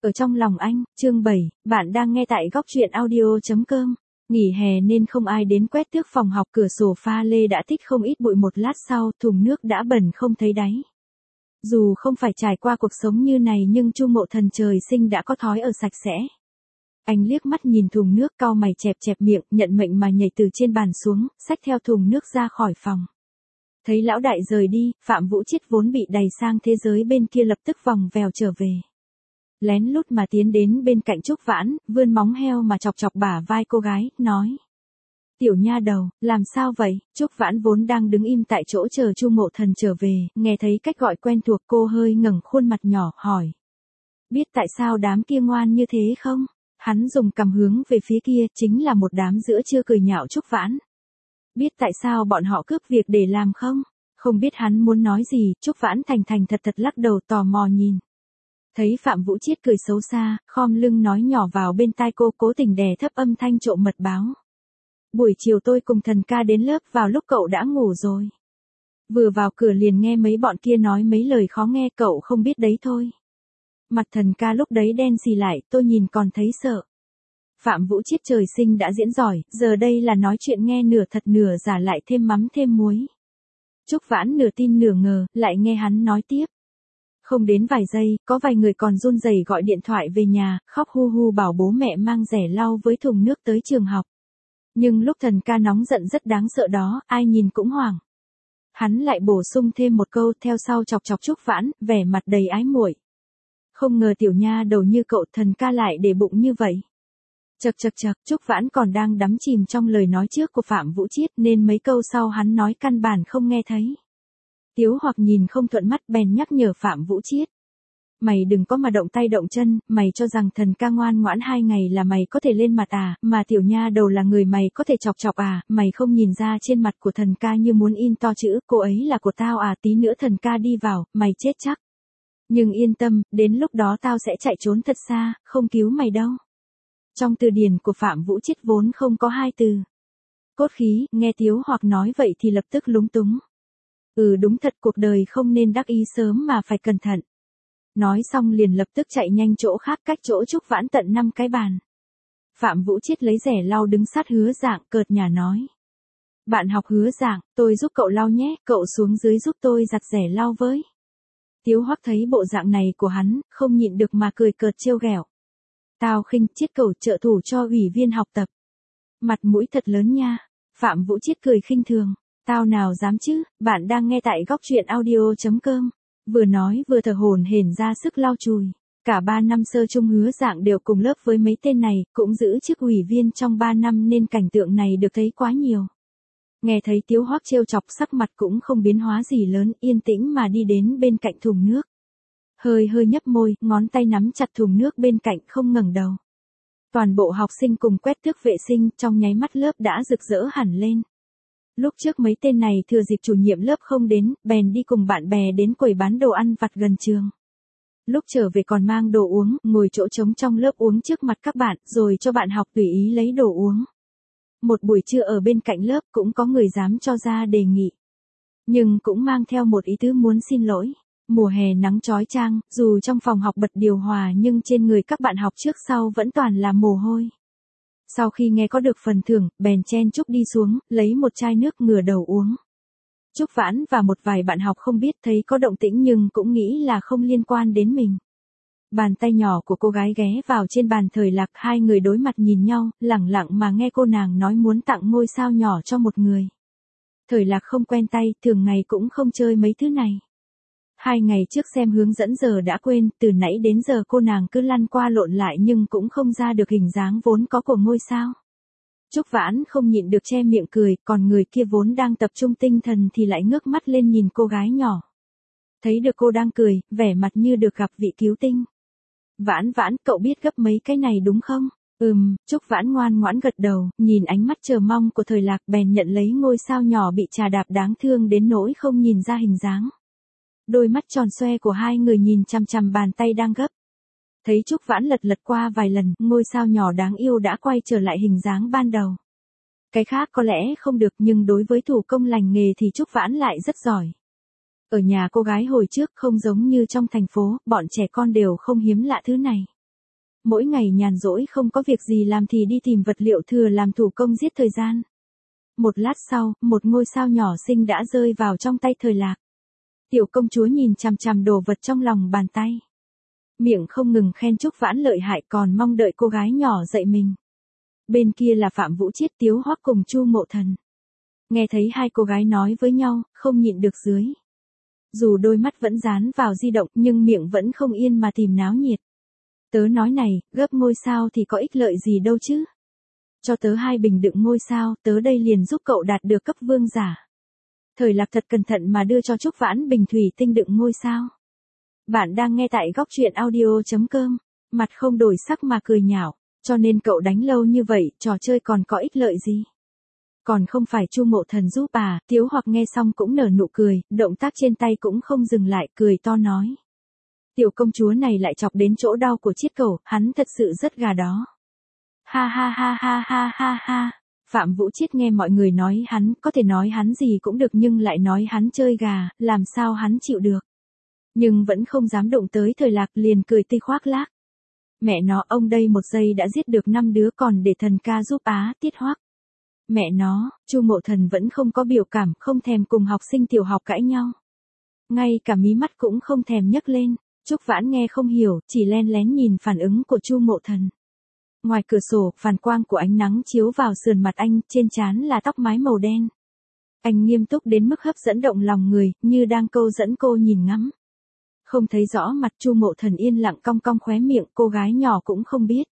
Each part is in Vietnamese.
Ở trong lòng anh, chương 7, bạn đang nghe tại góc truyện audio.com. Nghỉ hè nên không ai đến quét tước phòng học, cửa sổ pha lê đã tích không ít bụi, một lát sau thùng nước đã bẩn không thấy đáy. Dù không phải trải qua cuộc sống như này nhưng Chu Mộ Thần trời sinh đã có thói ở sạch sẽ. Anh liếc mắt nhìn thùng nước, cau mày chẹp chẹp miệng, nhận mệnh mà nhảy từ trên bàn xuống, xách theo thùng nước ra khỏi phòng. Thấy lão đại rời đi, Phạm Vũ Chiết vốn bị đày sang thế giới bên kia lập tức vòng vèo trở về. Lén lút mà tiến đến bên cạnh Trúc Vãn, vươn móng heo mà chọc chọc bả vai cô gái, nói. Tiểu nha đầu, làm sao vậy? Trúc Vãn vốn đang đứng im tại chỗ chờ Chu Mộ Thần trở về, nghe thấy cách gọi quen thuộc, cô hơi ngẩng khuôn mặt nhỏ, hỏi. Biết tại sao đám kia ngoan như thế không? Hắn dùng cằm hướng về phía kia, chính là một đám giữa trưa cười nhạo Trúc Vãn. Biết tại sao bọn họ cướp việc để làm không? Không biết hắn muốn nói gì, Trúc Vãn thành thật lắc đầu, tò mò nhìn. Thấy Phạm Vũ Chiết cười xấu xa, khom lưng nói nhỏ vào bên tai cô, cố tình đè thấp âm thanh trộm mật báo. Buổi chiều tôi cùng Thần ca đến lớp, vào lúc cậu đã ngủ rồi. Vừa vào cửa liền nghe mấy bọn kia nói mấy lời khó nghe, cậu không biết đấy thôi. Mặt Thần ca lúc đấy đen xì lại, tôi nhìn còn thấy sợ. Phạm Vũ Chiết trời sinh đã diễn giỏi, giờ đây là nói chuyện nghe nửa thật nửa giả, lại thêm mắm thêm muối. Trúc Vãn nửa tin nửa ngờ, lại nghe hắn nói tiếp. Không đến vài giây, có vài người còn run rẩy gọi điện thoại về nhà, khóc hu hu bảo bố mẹ mang rẻ lau với thùng nước tới trường học. Nhưng lúc Thần ca nóng giận rất đáng sợ đó, ai nhìn cũng hoảng. Hắn lại bổ sung thêm một câu, theo sau chọc chọc Trúc Vãn, vẻ mặt đầy ái muội. Không ngờ tiểu nha đầu như cậu Thần ca lại để bụng như vậy. Chậc, Trúc Vãn còn đang đắm chìm trong lời nói trước của Phạm Vũ Chiết nên mấy câu sau hắn nói căn bản không nghe thấy. Tiếu Hoặc nhìn không thuận mắt bèn nhắc nhở Phạm Vũ Chiết. Mày đừng có mà động tay động chân, mày cho rằng Thần ca ngoan ngoãn 2 ngày là mày có thể lên mặt à, mà tiểu nha đầu là người mày có thể chọc chọc à, mày không nhìn ra trên mặt của Thần ca như muốn in to chữ, cô ấy là của tao à, tí nữa Thần ca đi vào, mày chết chắc. Nhưng yên tâm, đến lúc đó tao sẽ chạy trốn thật xa, không cứu mày đâu. Trong từ điển của Phạm Vũ Chiết vốn không có 2 từ. Cốt khí, nghe Tiếu Hoặc nói vậy thì lập tức lúng túng. Đúng thật, cuộc đời không nên đắc ý sớm mà phải cẩn thận. Nói xong liền lập tức chạy nhanh chỗ khác, cách chỗ Trúc Vãn tận 5 cái bàn. Phạm Vũ Chiết lấy rẻ lau đứng sát Hứa Dạng, cợt nhả nói. Bạn học Hứa Dạng, tôi giúp cậu lau nhé, cậu xuống dưới giúp tôi giặt rẻ lau với. Tiếu Hoắc thấy bộ dạng này của hắn, không nhịn được mà cười cợt trêu ghẹo. Tao khinh, Chiết cậu trợ thủ cho ủy viên học tập. Mặt mũi thật lớn nha. Phạm Vũ Chiết cười khinh thường. Tao nào dám chứ, bạn đang nghe tại góc truyện audio.com. Vừa nói vừa thở hổn hển ra sức lau chùi. Cả 3 năm sơ trung Hứa Dạng đều cùng lớp với mấy tên này, cũng giữ chức ủy viên trong 3 năm nên cảnh tượng này được thấy quá nhiều. Nghe thấy Tiếu Hoắc trêu chọc, sắc mặt cũng không biến hóa gì lớn, yên tĩnh mà đi đến bên cạnh thùng nước. Hơi nhấp môi, ngón tay nắm chặt thùng nước bên cạnh, không ngẩng đầu. Toàn bộ học sinh cùng quét tước vệ sinh, trong nháy mắt lớp đã rực rỡ hẳn lên. Lúc trước mấy tên này thừa dịp chủ nhiệm lớp không đến, bèn đi cùng bạn bè đến quầy bán đồ ăn vặt gần trường. Lúc trở về còn mang đồ uống, ngồi chỗ trống trong lớp uống trước mặt các bạn, rồi cho bạn học tùy ý lấy đồ uống. Một buổi trưa ở bên cạnh lớp cũng có người dám cho ra đề nghị. Nhưng cũng mang theo một ý tứ muốn xin lỗi. Mùa hè nắng chói chang, dù trong phòng học bật điều hòa nhưng trên người các bạn học trước sau vẫn toàn là mồ hôi. Sau khi nghe có được phần thưởng, bèn chen chúc đi xuống, lấy một chai nước ngửa đầu uống. Trúc Vãn và một vài bạn học không biết, thấy có động tĩnh nhưng cũng nghĩ là không liên quan đến mình. Bàn tay nhỏ của cô gái ghé vào trên bàn Thời Lạc, 2 người đối mặt nhìn nhau, lẳng lặng mà nghe cô nàng nói muốn tặng ngôi sao nhỏ cho một người. Thời Lạc không quen tay, thường ngày cũng không chơi mấy thứ này. 2 ngày trước xem hướng dẫn giờ đã quên, từ nãy đến giờ cô nàng cứ lăn qua lộn lại nhưng cũng không ra được hình dáng vốn có của ngôi sao. Trúc Vãn không nhịn được che miệng cười, còn người kia vốn đang tập trung tinh thần thì lại ngước mắt lên nhìn cô gái nhỏ. Thấy được cô đang cười, vẻ mặt như được gặp vị cứu tinh. Vãn, cậu biết gấp mấy cái này đúng không? Trúc Vãn ngoan ngoãn gật đầu, nhìn ánh mắt chờ mong của Thời Lạc bèn nhận lấy ngôi sao nhỏ bị chà đạp đáng thương đến nỗi không nhìn ra hình dáng. Đôi mắt tròn xoe của 2 người nhìn chằm chằm bàn tay đang gấp. Thấy Trúc Vãn lật qua vài lần, ngôi sao nhỏ đáng yêu đã quay trở lại hình dáng ban đầu. Cái khác có lẽ không được nhưng đối với thủ công lành nghề thì Trúc Vãn lại rất giỏi. Ở nhà cô gái hồi trước không giống như trong thành phố, bọn trẻ con đều không hiếm lạ thứ này. Mỗi ngày nhàn rỗi không có việc gì làm thì đi tìm vật liệu thừa làm thủ công giết thời gian. Một lát sau, một ngôi sao nhỏ xinh đã rơi vào trong tay Thời Lạc. Tiểu công chúa nhìn chằm chằm đồ vật trong lòng bàn tay. Miệng không ngừng khen Trúc Vãn lợi hại, còn mong đợi cô gái nhỏ dạy mình. Bên kia là Phạm Vũ Chiết, Tiếu Hoắc cùng Chu Mộ Thần. Nghe thấy hai cô gái nói với nhau, không nhịn được dưới. Dù đôi mắt vẫn dán vào di động nhưng miệng vẫn không yên mà tìm náo nhiệt. Tớ nói này, gấp ngôi sao thì có ích lợi gì đâu chứ. Cho tớ 2 bình đựng ngôi sao, tớ đây liền giúp cậu đạt được cấp vương giả. Thời Lạc thật cẩn thận mà đưa cho Trúc Vãn bình thủy tinh đựng ngôi sao. Bạn đang nghe tại góc truyện audio.com, mặt không đổi sắc mà cười nhạo, cho nên cậu đánh lâu như vậy, trò chơi còn có ích lợi gì? Còn không phải Chu Mộ Thần giúp à? Tiếu Hoặc nghe xong cũng nở nụ cười, động tác trên tay cũng không dừng lại, cười to nói. Tiểu công chúa này lại chọc đến chỗ đau của Chiết Cẩu, hắn thật sự rất gà đó. Ha ha ha ha ha ha ha. Phạm Vũ Chiết nghe mọi người nói hắn, có thể nói hắn gì cũng được nhưng lại nói hắn chơi gà, làm sao hắn chịu được. Nhưng vẫn không dám động tới Thời Lạc, liền cười tươi khoác lác. Mẹ nó, ông đây một giây đã giết được 5 đứa còn để thần ca giúp á, Tiết Hoắc. Mẹ nó, Chu Mộ Thần vẫn không có biểu cảm, không thèm cùng học sinh tiểu học cãi nhau. Ngay cả mí mắt cũng không thèm nhấc lên. Trúc Vãn nghe không hiểu, chỉ len lén nhìn phản ứng của Chu Mộ Thần. Ngoài cửa sổ, phản quang của ánh nắng chiếu vào sườn mặt anh, trên trán là tóc mái màu đen. Anh nghiêm túc đến mức hấp dẫn động lòng người, như đang câu dẫn cô nhìn ngắm. Không thấy rõ mặt, Chu Mộ Thần yên lặng cong cong khóe miệng, cô gái nhỏ cũng không biết.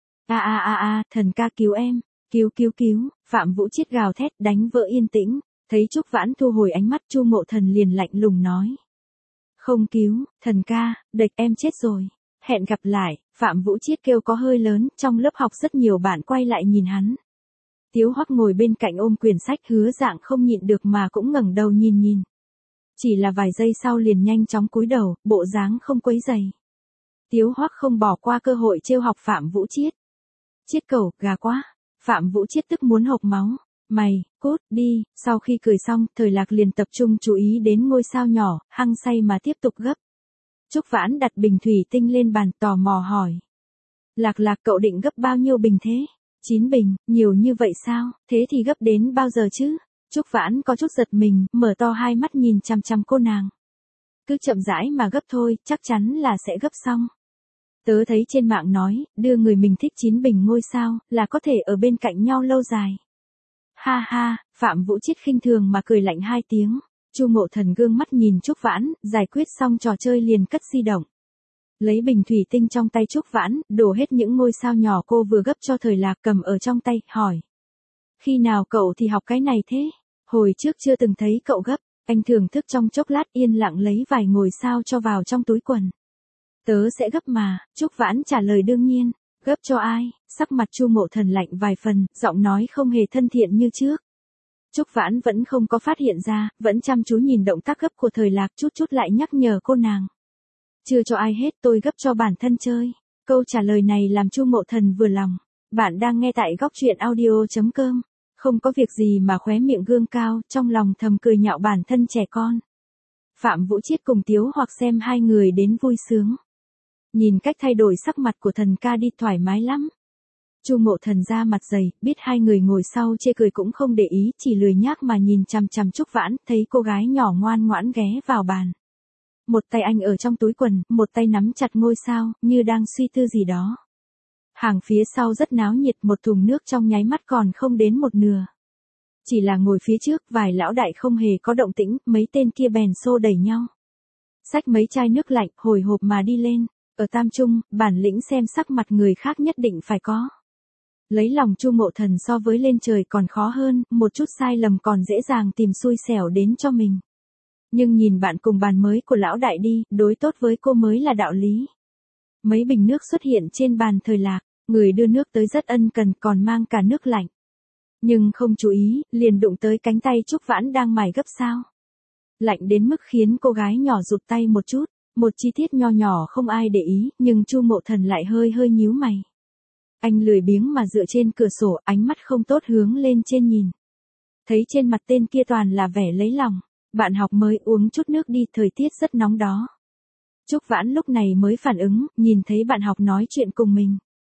Thần ca cứu em, cứu cứu cứu, Phạm Vũ Chiết gào thét đánh vỡ yên tĩnh, thấy Trúc Vãn thu hồi ánh mắt, Chu Mộ Thần liền lạnh lùng nói. Không cứu, thần ca, địch em chết rồi. Hẹn gặp lại, Phạm Vũ Chiết kêu có hơi lớn, trong lớp học rất nhiều bạn quay lại nhìn hắn. Tiếu Hoắc ngồi bên cạnh ôm quyển sách Hứa Dạng không nhịn được mà cũng ngẩng đầu nhìn. Chỉ là vài giây sau liền nhanh chóng cúi đầu, bộ dáng không quấy rầy. Tiếu Hoắc không bỏ qua cơ hội trêu học Phạm Vũ Chiết. Chiết Cẩu, gà quá. Phạm Vũ Chiết tức muốn hộc máu. Mày, cút, đi. Sau khi cười xong, Thời Lạc liền tập trung chú ý đến ngôi sao nhỏ, hăng say mà tiếp tục gấp. Trúc Vãn đặt bình thủy tinh lên bàn, tò mò hỏi. Lạc Lạc, cậu định gấp bao nhiêu bình thế? 9 bình, nhiều như vậy sao? Thế thì gấp đến bao giờ chứ? Trúc Vãn có chút giật mình, mở to hai mắt nhìn chằm chằm cô nàng. Cứ chậm rãi mà gấp thôi, chắc chắn là sẽ gấp xong. Tớ thấy trên mạng nói, đưa người mình thích 9 bình ngôi sao, là có thể ở bên cạnh nhau lâu dài. Ha ha, Phạm Vũ Chiết khinh thường mà cười lạnh 2 tiếng. Chu Mộ Thần gương mắt nhìn Trúc Vãn, giải quyết xong trò chơi liền cất di động. Lấy bình thủy tinh trong tay Trúc Vãn, đổ hết những ngôi sao nhỏ cô vừa gấp cho Thời Lạc cầm ở trong tay, hỏi. Khi nào cậu thì học cái này thế? Hồi trước chưa từng thấy cậu gấp, anh thưởng thức trong chốc lát yên lặng lấy vài ngôi sao cho vào trong túi quần. Tớ sẽ gấp mà, Trúc Vãn trả lời đương nhiên. Gấp cho ai? Sắc mặt Chu Mộ Thần lạnh vài phần, giọng nói không hề thân thiện như trước. Trúc Vãn vẫn không có phát hiện ra, vẫn chăm chú nhìn động tác gấp của Thời Lạc, chút lại nhắc nhở cô nàng. Chưa cho ai hết, tôi gấp cho bản thân chơi. Câu trả lời này làm Chu Mộ Thần vừa lòng. Bạn đang nghe tại góc truyện audio.com. Không có việc gì mà khóe miệng gương cao, trong lòng thầm cười nhạo bản thân trẻ con. Phạm Vũ Chiết cùng Tiếu Hoặc xem hai người đến vui sướng. Nhìn cách thay đổi sắc mặt của thần ca đi thoải mái lắm. Chu Mộ Thần ra mặt dày, biết hai người ngồi sau chê cười cũng không để ý, chỉ lười nhác mà nhìn chằm chằm Trúc Vãn, thấy cô gái nhỏ ngoan ngoãn ghé vào bàn. Một tay anh ở trong túi quần, một tay nắm chặt ngôi sao, như đang suy tư gì đó. Hàng phía sau rất náo nhiệt, một thùng nước trong nháy mắt còn không đến một nửa. Chỉ là ngồi phía trước, vài lão đại không hề có động tĩnh, mấy tên kia bèn xô đẩy nhau. Xách mấy chai nước lạnh, hồi hộp mà đi lên. Ở Tam Trung, bản lĩnh xem sắc mặt người khác nhất định phải có. Lấy lòng Chu Mộ Thần so với lên trời còn khó hơn, một chút sai lầm còn dễ dàng tìm xui xẻo đến cho mình. Nhưng nhìn bạn cùng bàn mới của lão đại đi, đối tốt với cô mới là đạo lý. Mấy bình nước xuất hiện trên bàn Thời Lạc, người đưa nước tới rất ân cần còn mang cả nước lạnh. Nhưng không chú ý, liền đụng tới cánh tay Trúc Vãn đang mài gấp sao. Lạnh đến mức khiến cô gái nhỏ rụt tay một chút, một chi tiết nho nhỏ không ai để ý, nhưng Chu Mộ Thần lại hơi nhíu mày. Anh lười biếng mà dựa trên cửa sổ, ánh mắt không tốt hướng lên trên nhìn. Thấy trên mặt tên kia toàn là vẻ lấy lòng. Bạn học mới uống chút nước đi, thời tiết rất nóng đó. Trúc Vãn lúc này mới phản ứng, nhìn thấy bạn học nói chuyện cùng mình.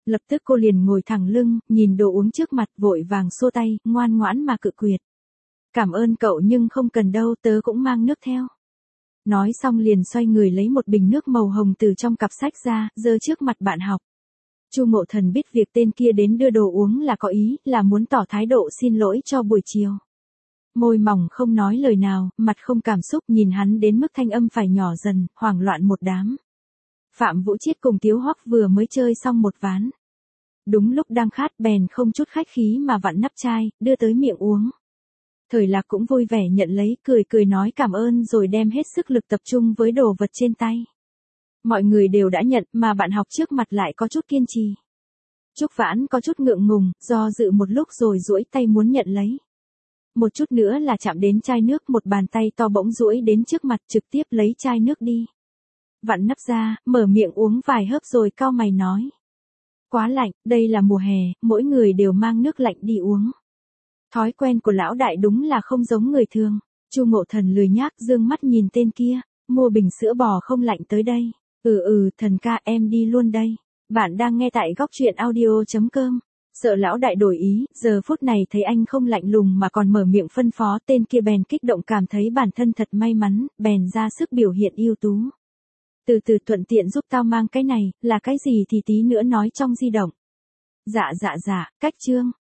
Lập tức cô liền ngồi thẳng lưng, nhìn đồ uống trước mặt vội vàng xua tay, ngoan ngoãn mà cự tuyệt. Cảm ơn cậu nhưng không cần đâu, tớ cũng mang nước theo. Nói xong liền xoay người lấy một bình nước màu hồng từ trong cặp sách ra, giơ trước mặt bạn học. Chu Ngộ Thần biết việc tên kia đến đưa đồ uống là có ý, là muốn tỏ thái độ xin lỗi cho buổi chiều. Môi mỏng không nói lời nào, mặt không cảm xúc nhìn hắn đến mức thanh âm phải nhỏ dần, hoảng loạn một đám. Phạm Vũ Chiết cùng Tiếu Hoắc vừa mới chơi xong một ván. Đúng lúc đang khát bèn không chút khách khí mà vặn nắp chai, đưa tới miệng uống. Thời Lạc cũng vui vẻ nhận lấy, cười cười nói cảm ơn rồi đem hết sức lực tập trung với đồ vật trên tay. Mọi người đều đã nhận mà bạn học trước mặt lại có chút kiên trì. Trúc Vãn có chút ngượng ngùng, do dự một lúc rồi duỗi tay muốn nhận lấy. Một chút nữa là chạm đến chai nước, một bàn tay to bỗng duỗi đến trước mặt trực tiếp lấy chai nước đi. Vặn nắp ra, mở miệng uống vài hớp rồi cau mày nói. Quá lạnh, đây là mùa hè, mỗi người đều mang nước lạnh đi uống. Thói quen của lão đại đúng là không giống người thường. Chu Ngộ Thần lười nhác dương mắt nhìn tên kia, mua bình sữa bò không lạnh tới đây. Thần ca em đi luôn đây. Bạn đang nghe tại góc truyện audio.com. Sợ lão đại đổi ý, giờ phút này thấy anh không lạnh lùng mà còn mở miệng phân phó, tên kia bèn kích động cảm thấy bản thân thật may mắn, bèn ra sức biểu hiện ưu tú. Từ từ thuận tiện giúp tao mang cái này, là cái gì thì tí nữa nói trong di động. Dạ, cách Trương.